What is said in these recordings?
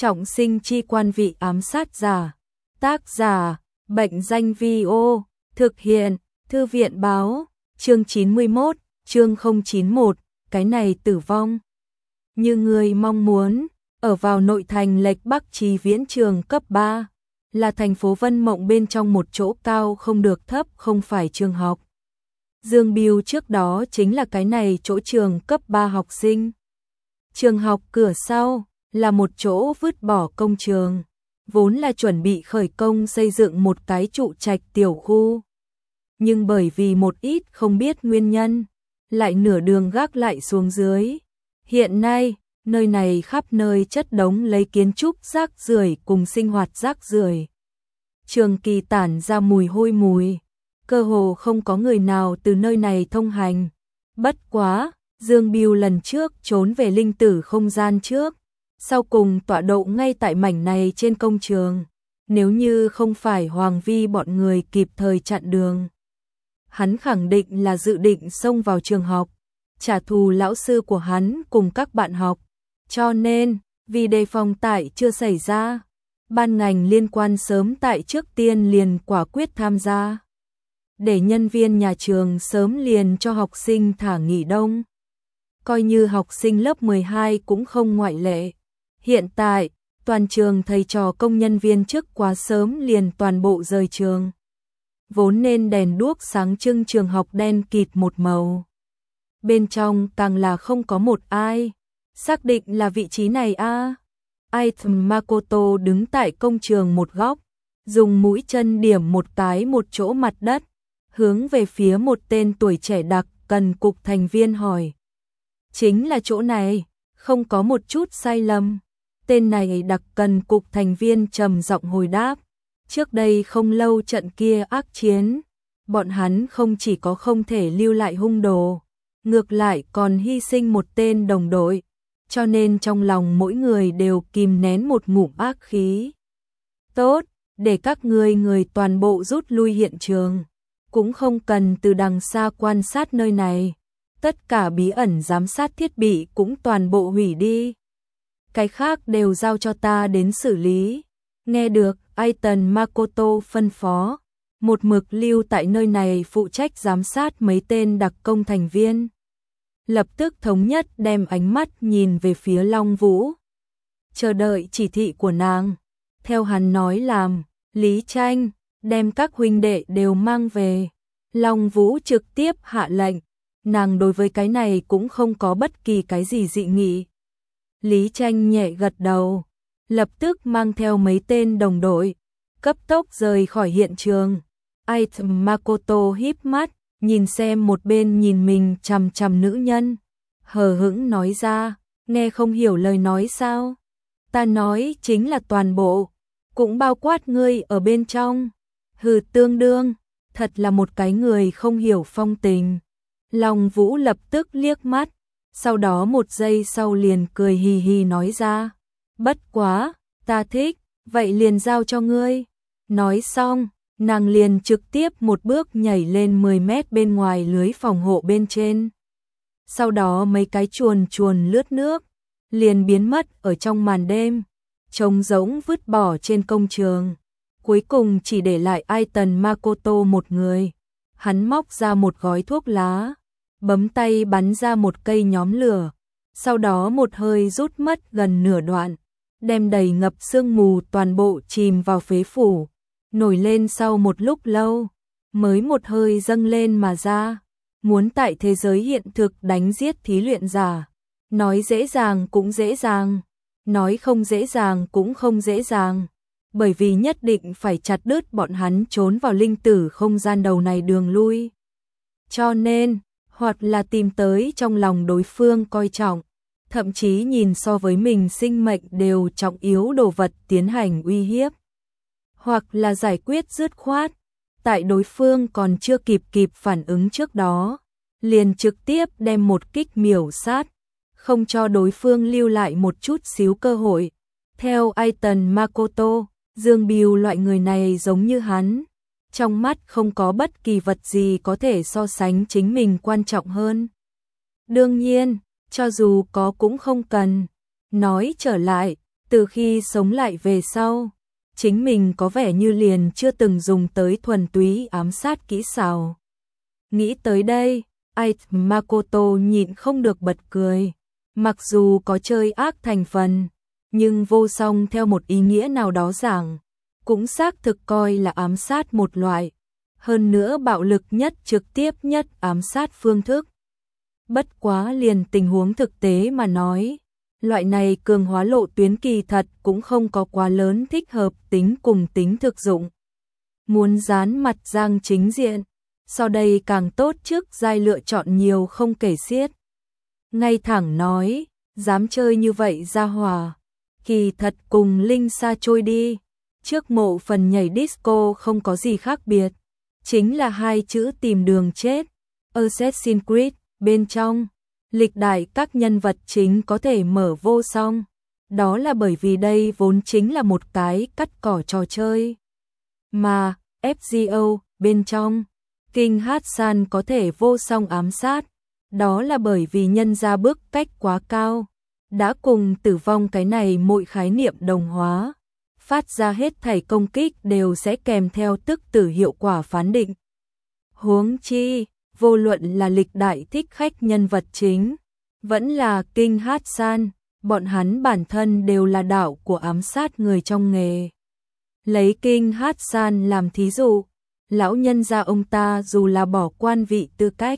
Trọng sinh chi quan vị ám sát giả. Tác giả, Bệnh danh Vi-ô, thực hiện, Thư viện báo, chương 91, chương 091, cái này tử vong. Như người mong muốn, ở vào nội thành Lệch Bắc Trì Viễn trường cấp 3, là thành phố Vân Mộng bên trong một chỗ cao không được thấp, không phải trường học. Dương Biêu trước đó chính là cái này chỗ trường cấp 3 học sinh. Trường học cửa sau là một chỗ vứt bỏ công trường, vốn là chuẩn bị khởi công xây dựng một cái trụ trạch tiểu khu. Nhưng bởi vì một ít không biết nguyên nhân, lại nửa đường gác lại xuống dưới. Hiện nay, nơi này khắp nơi chất đống lấy kiến trúc rác rưởi cùng sinh hoạt rác rưởi. Trường kỳ tản ra mùi hôi mùi, cơ hồ không có người nào từ nơi này thông hành. Bất quá, Dương Biêu lần trước trốn về linh tử không gian trước, sau cùng tọa độ ngay tại mảnh này trên công trường. Nếu như không phải Hoàng Vi bọn người kịp thời chặn đường, hắn khẳng định là dự định xông vào trường học, trả thù lão sư của hắn cùng các bạn học. Cho nên, vì đề phòng tại chưa xảy ra, ban ngành liên quan sớm tại trước tiên liền quả quyết tham gia, để nhân viên nhà trường sớm liền cho học sinh thả nghỉ đông. Coi như học sinh lớp 12 cũng không ngoại lệ. Hiện tại, toàn trường thầy trò công nhân viên chức quá sớm liền toàn bộ rời trường. Vốn nên đèn đuốc sáng trưng trường học đen kịt một màu. Bên trong càng là không có một ai. Xác định là vị trí này a. Item Makoto đứng tại công trường một góc, dùng mũi chân điểm một cái một chỗ mặt đất, hướng về phía một tên tuổi trẻ đặc cần cục thành viên hỏi. Chính là chỗ này, không có một chút sai lầm. Tên này đặc cần cục thành viên trầm giọng hồi đáp. Trước đây không lâu trận kia ác chiến, bọn hắn không chỉ có không thể lưu lại hung đồ, ngược lại còn hy sinh một tên đồng đội, cho nên trong lòng mỗi người đều kìm nén một ngụm ác khí. Tốt, để các người toàn bộ rút lui hiện trường, cũng không cần từ đằng xa quan sát nơi này. Tất cả bí ẩn giám sát thiết bị cũng toàn bộ hủy đi. Cái khác đều giao cho ta đến xử lý. Nghe được, Aiton Makoto phân phó, một mực lưu tại nơi này phụ trách giám sát mấy tên đặc công thành viên. Lập tức thống nhất đem ánh mắt nhìn về phía Long Vũ, chờ đợi chỉ thị của nàng. Theo hắn nói làm, Lý Tranh, đem các huynh đệ đều mang về. Long Vũ trực tiếp hạ lệnh, nàng đối với cái này cũng không có bất kỳ cái gì dị nghị. Lý Tranh nhẹ gật đầu, lập tức mang theo mấy tên đồng đội, cấp tốc rời khỏi hiện trường. Item Makoto híp mắt, nhìn xem một bên nhìn mình chằm chằm nữ nhân, hờ hững nói ra, nghe không hiểu lời nói sao? Ta nói chính là toàn bộ, cũng bao quát ngươi ở bên trong. Hừ, tương đương, thật là một cái người không hiểu phong tình. Long Vũ lập tức liếc mắt, sau đó một giây sau liền cười hì hì nói ra, bất quá, ta thích, vậy liền giao cho ngươi. Nói xong, nàng liền trực tiếp một bước nhảy lên 10 mét bên ngoài lưới phòng hộ bên trên. Sau đó mấy cái chuồn lướt nước, liền biến mất ở trong màn đêm, trống rỗng vứt bỏ trên công trường. Cuối cùng chỉ để lại Aiton Makoto một người. Hắn móc ra một gói thuốc lá, bấm tay bắn ra một cây nhóm lửa, sau đó một hơi rút mất gần nửa đoạn, đem đầy ngập sương mù toàn bộ chìm vào phế phủ, nổi lên sau một lúc lâu, mới một hơi dâng lên mà ra. Muốn tại thế giới hiện thực đánh giết thí luyện giả, nói dễ dàng cũng dễ dàng, nói không dễ dàng cũng không dễ dàng, bởi vì nhất định phải chặt đứt bọn hắn trốn vào linh tử không gian đầu này đường lui. Cho nên, hoặc là tìm tới trong lòng đối phương coi trọng, thậm chí nhìn so với mình sinh mệnh đều trọng yếu đồ vật tiến hành uy hiếp, hoặc là giải quyết dứt khoát, tại đối phương còn chưa kịp phản ứng trước đó, liền trực tiếp đem một kích miểu sát, không cho đối phương lưu lại một chút xíu cơ hội. Theo Aiton Makoto, Dương Biêu loại người này giống như hắn, trong mắt không có bất kỳ vật gì có thể so sánh chính mình quan trọng hơn. Đương nhiên, cho dù có cũng không cần. Nói trở lại, Từ khi sống lại về sau, chính mình có vẻ như liền chưa từng dùng tới thuần túy ám sát kỹ xảo. Nghĩ tới đây, Makoto nhịn không được bật cười. Mặc dù có chơi ác thành phần, nhưng vô song theo một ý nghĩa nào đó giảng, cũng xác thực coi là ám sát một loại. Hơn nữa bạo lực nhất, trực tiếp nhất ám sát phương thức. Bất quá liền tình huống thực tế mà nói, loại này cường hóa lộ tuyến kỳ thật cũng không có quá lớn thích hợp tính cùng tính thực dụng. Muốn dán mặt Giang chính diện, sau đây càng tốt, trước giai lựa chọn nhiều không kể xiết. Ngay thẳng nói, dám chơi như vậy ra hòa, kỳ thật cùng Linh Sa trôi đi, trước mộ phần nhảy disco không có gì khác biệt, chính là hai chữ tìm đường chết. Assassin's Creed bên trong, lịch đại các nhân vật chính có thể mở vô song, đó là bởi vì đây vốn chính là một cái cắt cỏ trò chơi. Mà FGO bên trong, King Hassan có thể vô song ám sát, đó là bởi vì nhân ra bước cách quá cao, đã cùng tử vong cái này mỗi khái niệm đồng hóa, phát ra hết thảy công kích đều sẽ kèm theo tức tử hiệu quả phán định. Huống chi, vô luận là lịch đại thích khách nhân vật chính, vẫn là King Hassan, bọn hắn bản thân đều là đạo của ám sát người trong nghề. Lấy King Hassan làm thí dụ, lão nhân gia ông ta dù là bỏ quan vị tư cách,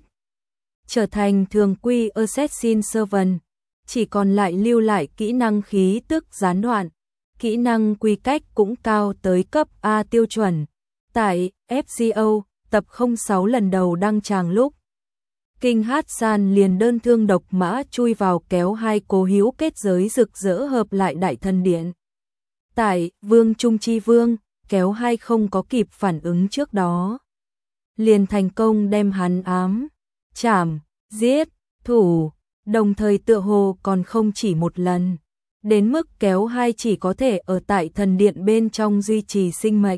trở thành thường quy Assassin Servant, chỉ còn lại lưu lại kỹ năng khí tức gián đoạn, kỹ năng quy cách cũng cao tới cấp A tiêu chuẩn. Tại FGO, tập 06 lần đầu đăng tràng lúc, King Hassan liền đơn thương độc mã chui vào kéo hai cố hữu kết giới rực rỡ hợp lại đại thần điện. Tại Vương Trung Chi Vương, kéo hai không có kịp phản ứng trước đó, liền thành công đem hắn ám, chảm, giết, thủ, đồng thời tựa hồ còn không chỉ một lần, đến mức kéo hai chỉ có thể ở tại thần điện bên trong duy trì sinh mệnh.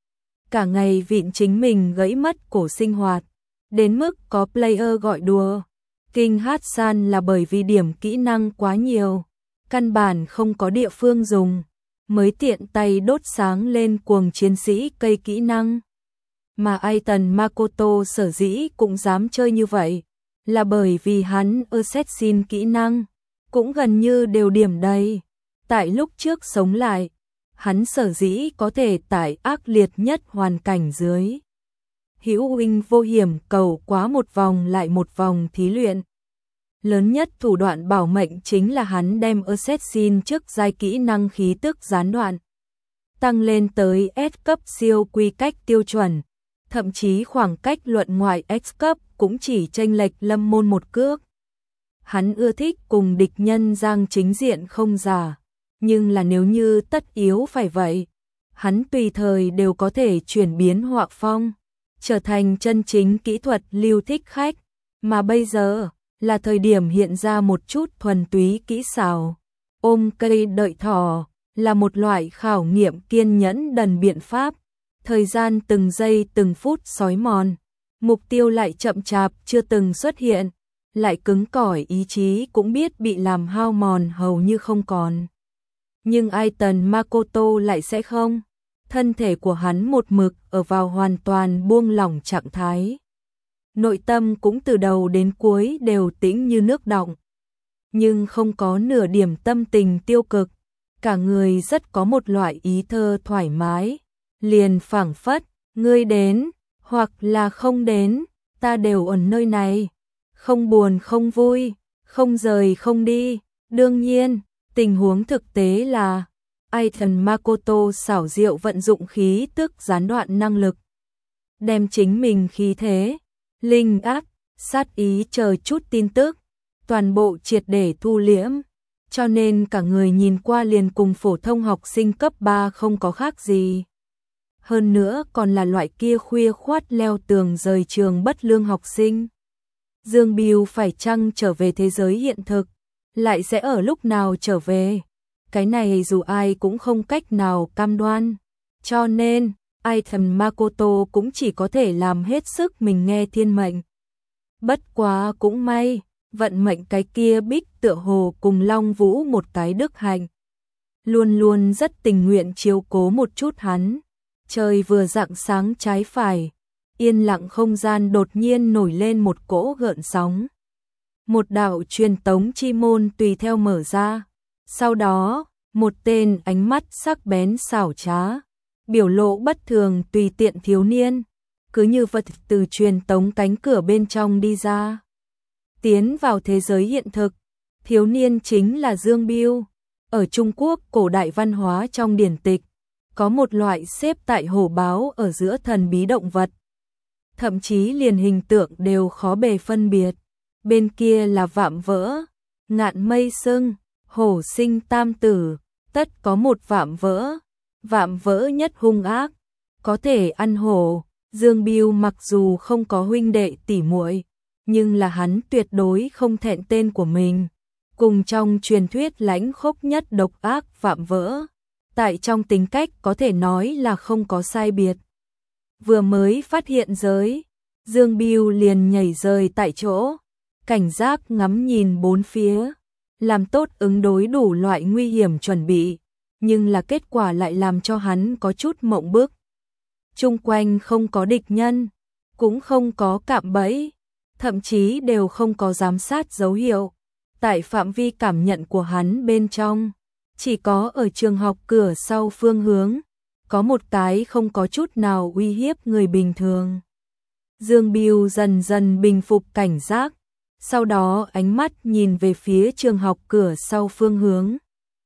Cả ngày vịn chính mình gãy mất cổ sinh hoạt, đến mức có player gọi đùa King Hassan là bởi vì điểm kỹ năng quá nhiều, căn bản không có địa phương dùng, mới tiện tay đốt sáng lên cuồng chiến sĩ cây kỹ năng. Mà Aiton Makoto sở dĩ cũng dám chơi như vậy, là bởi vì hắn assassin kỹ năng cũng gần như đều điểm đầy. Tại lúc trước sống lại, hắn sở dĩ có thể tại ác liệt nhất hoàn cảnh dưới, hữu huynh vô hiểm cầu quá một vòng lại một vòng thí luyện. Lớn nhất thủ đoạn bảo mệnh chính là hắn đem assassin trước giai kỹ năng khí tức gián đoạn tăng lên tới S cấp siêu quy cách tiêu chuẩn, thậm chí khoảng cách luận ngoại X cấp cũng chỉ chênh lệch lâm môn một cước. Hắn ưa thích cùng địch nhân giang chính diện không giả, nhưng là nếu như tất yếu phải vậy, hắn tùy thời đều có thể chuyển biến họa phong, trở thành chân chính kỹ thuật lưu thích khách, mà bây giờ là thời điểm hiện ra một chút thuần túy kỹ xảo. Ôm cây đợi thỏ là một loại khảo nghiệm kiên nhẫn đần biện pháp, thời gian từng giây từng phút sói mòn, mục tiêu lại chậm chạp chưa từng xuất hiện, lại cứng cỏi ý chí cũng biết bị làm hao mòn hầu như không còn. Nhưng Aiton Makoto lại sẽ không, thân thể của hắn một mực ở vào hoàn toàn buông lỏng trạng thái. Nội tâm cũng từ đầu đến cuối đều tĩnh như nước đọng, nhưng không có nửa điểm tâm tình tiêu cực, cả người rất có một loại ý thơ thoải mái, liền phảng phất, ngươi đến, hoặc là không đến, ta đều ở nơi này, không buồn không vui, không rời không đi. Đương nhiên, tình huống thực tế là, Aiton Makoto xảo diệu vận dụng khí tức gián đoạn năng lực, đem chính mình khí thế, linh ác, sát ý chờ chút tin tức, toàn bộ triệt để thu liễm, cho nên cả người nhìn qua liền cùng phổ thông học sinh cấp 3 không có khác gì. Hơn nữa còn là loại kia khuya khoát leo tường rời trường bất lương học sinh. Dương Biêu phải chăng trở về thế giới hiện thực, lại sẽ ở lúc nào trở về, cái này dù ai cũng không cách nào cam đoan, cho nên Aiton Makoto cũng chỉ có thể làm hết sức mình nghe thiên mệnh. Bất quá cũng may, vận mệnh cái kia bích tựa hồ cùng Long Vũ một cái đức hạnh. luôn luôn rất tình nguyện chiếu cố một chút hắn. Trời vừa rạng sáng trái phải, yên lặng không gian đột nhiên nổi lên một cỗ gợn sóng. Một đạo truyền tống chi môn tùy theo mở ra. Sau đó, một tên ánh mắt sắc bén xảo trá, biểu lộ bất thường tùy tiện thiếu niên, cứ như vật từ truyền tống cánh cửa bên trong đi ra. Tiến vào thế giới hiện thực, thiếu niên chính là Dương Biêu. Ở Trung Quốc cổ đại văn hóa trong điển tịch, có một loại xếp tại hổ báo ở giữa thần bí động vật. Thậm chí liền hình tượng đều khó bề phân biệt. Bên kia là Vạm Vỡ, Ngạn Mây Sưng, hổ sinh tam tử, tất có một Vạm Vỡ. Vạm Vỡ nhất hung ác, có thể ăn hổ. Dương Biêu mặc dù không có huynh đệ tỷ muội, nhưng là hắn tuyệt đối không thẹn tên của mình. Cùng trong truyền thuyết lãnh khốc nhất độc ác Vạm Vỡ, tại trong tính cách có thể nói là không có sai biệt. Vừa mới phát hiện giới, Dương Biêu liền nhảy rời tại chỗ, cảnh giác ngắm nhìn bốn phía, làm tốt ứng đối đủ loại nguy hiểm chuẩn bị, nhưng là kết quả lại làm cho hắn có chút mộng bức. Chung quanh không có địch nhân, cũng không có cạm bẫy, thậm chí đều không có giám sát dấu hiệu. Tại phạm vi cảm nhận của hắn bên trong, chỉ có ở trường học cửa sau phương hướng, có một cái không có chút nào uy hiếp người bình thường. Dương Biêu dần dần bình phục cảnh giác, sau đó ánh mắt nhìn về phía trường học cửa sau phương hướng.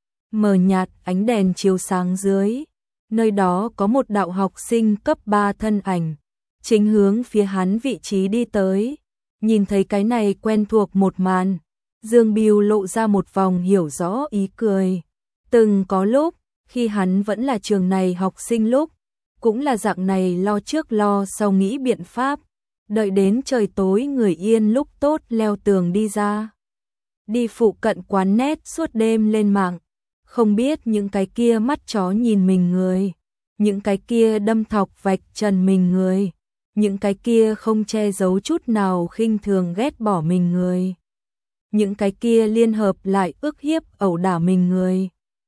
Mờ nhạt ánh đèn chiếu sáng dưới, nơi đó có một đạo học sinh cấp 3 thân ảnh, chính hướng phía hắn vị trí đi tới. Nhìn thấy cái này quen thuộc một màn, Dương Biêu lộ ra một vòng hiểu rõ ý cười. Từng có lúc, khi hắn vẫn là trường này học sinh lúc, cũng là dạng này lo trước lo sau nghĩ biện pháp, đợi đến trời tối người yên lúc tốt leo tường đi ra. Đi phụ cận quán net suốt đêm lên mạng, không biết những cái kia mắt chó nhìn mình người, những cái kia đâm thọc vạch trần mình người, những cái kia không che giấu chút nào khinh thường ghét bỏ mình người, những cái kia liên hợp lại ức hiếp ẩu đả mình người.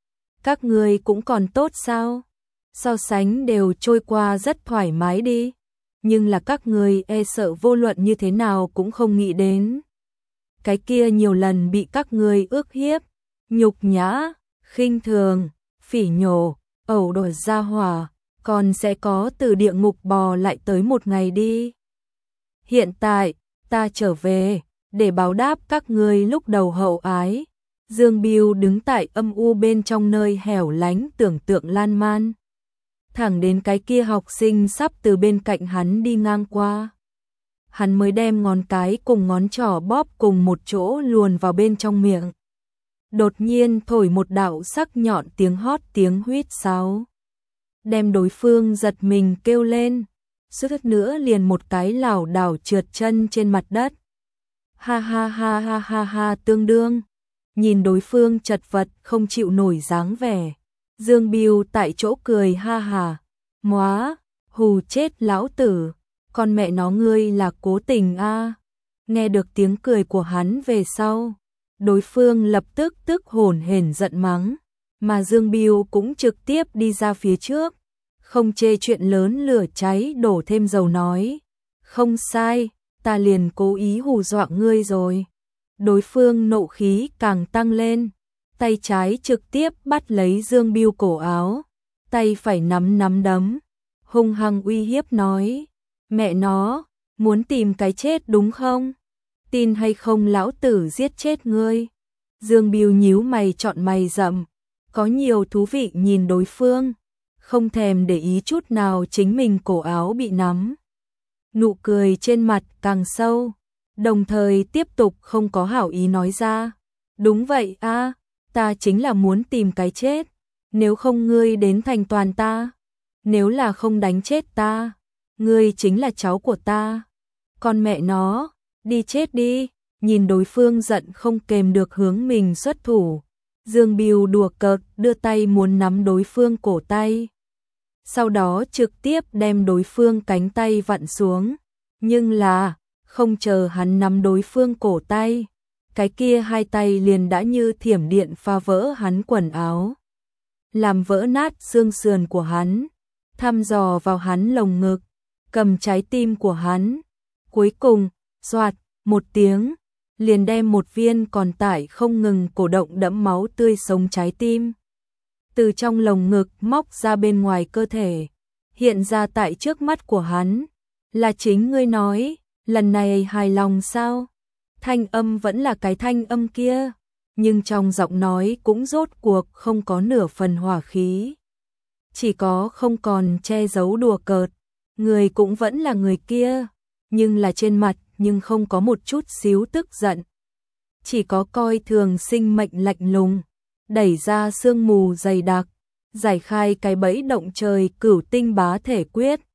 Các người cũng còn tốt sao? So sánh đều trôi qua rất thoải mái đi, nhưng là các người e sợ vô luận như thế nào cũng không nghĩ đến. Cái kia nhiều lần bị các người ức hiếp, nhục nhã, khinh thường, phỉ nhổ, ẩu đổ ra hỏa, còn sẽ có từ địa ngục bò lại tới một ngày đi. Hiện tại, ta trở về, để báo đáp các người lúc đầu hậu ái. Dương Biêu đứng tại âm u bên trong nơi hẻo lánh tưởng tượng lan man. Thẳng đến cái kia học sinh sắp từ bên cạnh hắn đi ngang qua. Hắn mới đem ngón cái cùng ngón trỏ bóp cùng một chỗ luồn vào bên trong miệng. Đột nhiên thổi một đạo sắc nhọn tiếng hót tiếng huýt sáo, đem đối phương giật mình kêu lên, suýt nữa liền một cái lảo đảo trượt chân trên mặt đất. Ha ha ha ha ha ha tương đương. Nhìn đối phương chật vật không chịu nổi dáng vẻ, Dương Biêu tại chỗ cười ha hà. Móa, hù chết lão tử, con mẹ nó ngươi là cố tình a. Nghe được tiếng cười của hắn về sau, đối phương lập tức hổn hển giận mắng, mà Dương Biêu cũng trực tiếp đi ra phía trước, không chê chuyện lớn lửa cháy đổ thêm dầu nói, không sai, ta liền cố ý hù dọa ngươi rồi. Đối phương nộ khí càng tăng lên, tay trái trực tiếp bắt lấy Dương Biêu cổ áo, tay phải nắm đấm, hung hăng uy hiếp nói, mẹ nó, muốn tìm cái chết đúng không? Tin hay không lão tử giết chết ngươi. Dương Biêu nhíu mày trọn mày rậm, có nhiều thú vị nhìn đối phương, không thèm để ý chút nào chính mình cổ áo bị nắm. Nụ cười trên mặt càng sâu, đồng thời tiếp tục không có hảo ý nói ra, đúng vậy a, ta chính là muốn tìm cái chết, nếu không ngươi đến thành toàn ta, nếu là không đánh chết ta, ngươi chính là cháu của ta. Con mẹ nó, đi chết đi. Nhìn đối phương giận không kềm được hướng mình xuất thủ, Dương Biêu đùa cợt đưa tay muốn nắm đối phương cổ tay, sau đó trực tiếp đem đối phương cánh tay vặn xuống, nhưng là không chờ hắn nắm đối phương cổ tay, cái kia hai tay liền đã như thiểm điện phá vỡ hắn quần áo. làm vỡ nát xương sườn của hắn, thăm dò vào hắn lồng ngực, cầm trái tim của hắn. Cuối cùng, xoạt, một tiếng, liền đem một viên còn tải không ngừng cổ động đẫm máu tươi sống trái tim từ trong lồng ngực móc ra bên ngoài cơ thể, hiện ra tại trước mắt của hắn. Là chính ngươi nói, lần này hài lòng sao? Thanh âm vẫn là cái thanh âm kia, nhưng trong giọng nói cũng rốt cuộc không có nửa phần hỏa khí. Chỉ có không còn che giấu đùa cợt, người cũng vẫn là người kia, nhưng là trên mặt nhưng không có một chút xíu tức giận. Chỉ có coi thường sinh mệnh lạnh lùng, đẩy ra sương mù dày đặc, giải khai cái bẫy động trời cửu tinh bá thể quyết.